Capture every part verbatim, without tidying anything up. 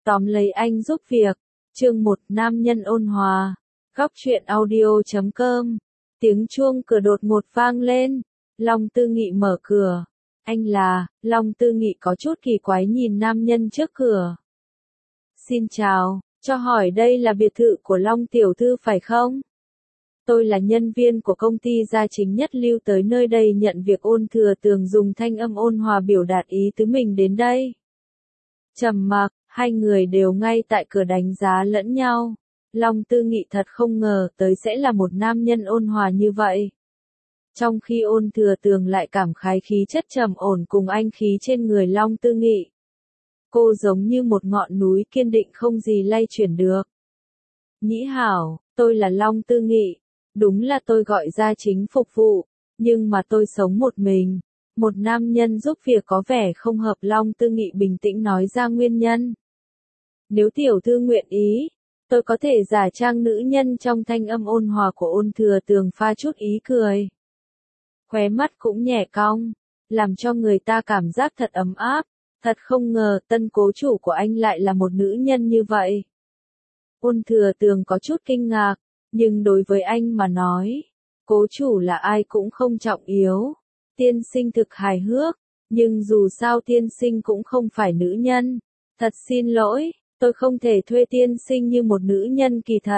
Tóm lấy anh giúp việc. Chương một Nam nhân ôn hòa. Góc truyện audio chấm com. Tiếng chuông cửa đột ngột vang lên. Long Tư Nghị mở cửa. Anh là, Long Tư Nghị có chút kỳ quái nhìn nam nhân trước cửa. Xin chào, cho hỏi đây là biệt thự của Long tiểu thư phải không? Tôi là nhân viên của công ty gia chính nhất lưu tới nơi đây nhận việc. Ôn Thừa Tường dùng thanh âm ôn hòa biểu đạt ý tứ mình đến đây. Trầm mặc, hai người đều ngay tại cửa đánh giá lẫn nhau. Long Tư Nghị thật không ngờ tới sẽ là một nam nhân ôn hòa như vậy. Trong khi Ôn Thừa Tường lại cảm khái khí chất trầm ổn cùng anh khí trên người Long Tư Nghị. Cô giống như một ngọn núi kiên định không gì lay chuyển được. Nhĩ hảo, tôi là Long Tư Nghị. Đúng là tôi gọi gia chính phục vụ, nhưng mà tôi sống một mình. Một nam nhân giúp việc có vẻ không hợp. Long Tư Nghị bình tĩnh nói ra nguyên nhân. Nếu tiểu thư nguyện ý, tôi có thể giả trang nữ nhân. Trong thanh âm ôn hòa của Ôn Thừa Tường pha chút ý cười. Khóe mắt cũng nhẹ cong, làm cho người ta cảm giác thật ấm áp. Thật không ngờ tân cố chủ của anh lại là một nữ nhân như vậy. Ôn Thừa Tường có chút kinh ngạc, nhưng đối với anh mà nói, cố chủ là ai cũng không trọng yếu. Tiên sinh thực hài hước, nhưng dù sao tiên sinh cũng không phải nữ nhân. Thật xin lỗi, tôi không thể thuê tiên sinh như một nữ nhân. Kỳ thật,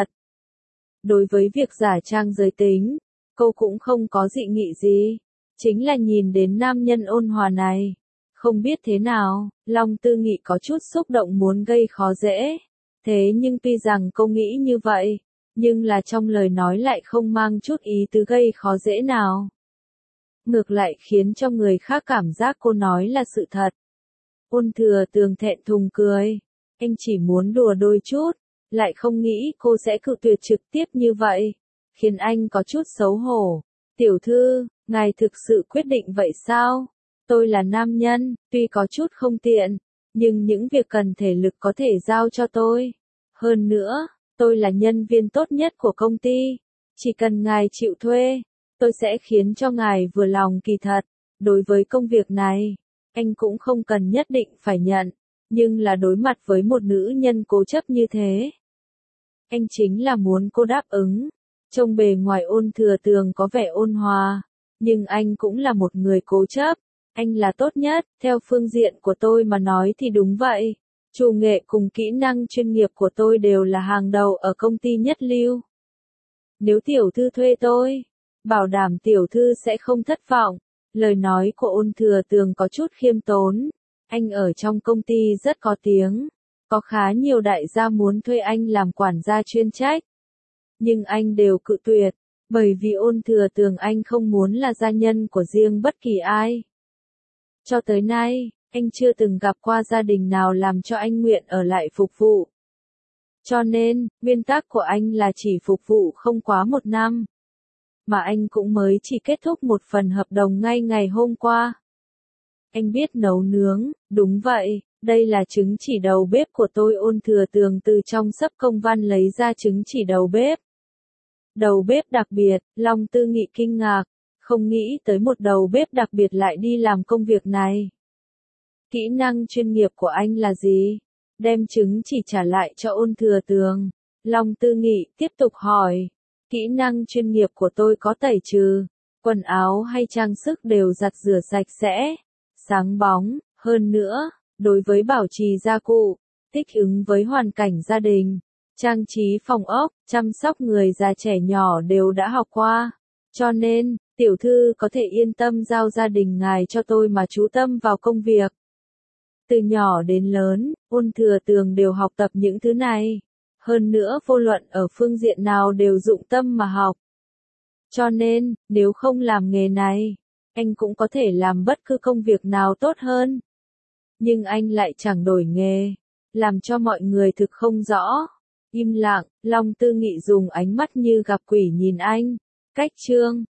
đối với việc giả trang giới tính, cô cũng không có dị nghị gì. Chính là nhìn đến nam nhân ôn hòa này, không biết thế nào, Long Tư Nghị có chút xúc động muốn gây khó dễ. Thế nhưng tuy rằng cô nghĩ như vậy, nhưng là trong lời nói lại không mang chút ý tứ gây khó dễ nào. Ngược lại khiến cho người khác cảm giác cô nói là sự thật. Ôn Thừa Tường thẹn thùng cười. Anh chỉ muốn đùa đôi chút, lại không nghĩ cô sẽ cự tuyệt trực tiếp như vậy. Khiến anh có chút xấu hổ. Tiểu thư, ngài thực sự quyết định vậy sao? Tôi là nam nhân, tuy có chút không tiện, nhưng những việc cần thể lực có thể giao cho tôi. Hơn nữa, tôi là nhân viên tốt nhất của công ty. Chỉ cần ngài chịu thuê, tôi sẽ khiến cho ngài vừa lòng. Kỳ thật, đối với công việc này, anh cũng không cần nhất định phải nhận, nhưng là đối mặt với một nữ nhân cố chấp như thế, anh chính là muốn cô đáp ứng. Trông bề ngoài Ôn Thừa Tường có vẻ ôn hòa, nhưng anh cũng là một người cố chấp. Anh là tốt nhất, theo phương diện của tôi mà nói thì đúng vậy. Chủ nghệ cùng kỹ năng chuyên nghiệp của tôi đều là hàng đầu ở công ty nhất lưu. Nếu tiểu thư thuê tôi, bảo đảm tiểu thư sẽ không thất vọng. Lời nói của Ôn Thừa Tường có chút khiêm tốn. Anh ở trong công ty rất có tiếng. Có khá nhiều đại gia muốn thuê anh làm quản gia chuyên trách. Nhưng anh đều cự tuyệt, bởi vì Ôn Thừa Tường anh không muốn là gia nhân của riêng bất kỳ ai. Cho tới nay, anh chưa từng gặp qua gia đình nào làm cho anh nguyện ở lại phục vụ. Cho nên, nguyên tắc của anh là chỉ phục vụ không quá một năm. Mà anh cũng mới chỉ kết thúc một phần hợp đồng ngay ngày hôm qua. Anh biết nấu nướng, đúng vậy, đây là chứng chỉ đầu bếp của tôi. Ôn Thừa Tường từ trong xấp công văn lấy ra chứng chỉ đầu bếp. Đầu bếp đặc biệt, Long Tư Nghị kinh ngạc, không nghĩ tới một đầu bếp đặc biệt lại đi làm công việc này. Kỹ năng chuyên nghiệp của anh là gì? Đem chứng chỉ trả lại cho Ôn Thừa Tường. Long Tư Nghị tiếp tục hỏi. Kỹ năng chuyên nghiệp của tôi có tẩy trừ, quần áo hay trang sức đều giặt rửa sạch sẽ, sáng bóng. Hơn nữa, đối với bảo trì gia cụ, thích ứng với hoàn cảnh gia đình, trang trí phòng ốc, chăm sóc người già trẻ nhỏ đều đã học qua. Cho nên, tiểu thư có thể yên tâm giao gia đình ngài cho tôi mà chú tâm vào công việc. Từ nhỏ đến lớn, Ôn Thừa Tường đều học tập những thứ này. Hơn nữa vô luận ở phương diện nào đều dụng tâm mà học. Cho nên, nếu không làm nghề này, anh cũng có thể làm bất cứ công việc nào tốt hơn. Nhưng anh lại chẳng đổi nghề, làm cho mọi người thực không rõ. Im lặng, Long Tư Nghị dùng ánh mắt như gặp quỷ nhìn anh. Cách chương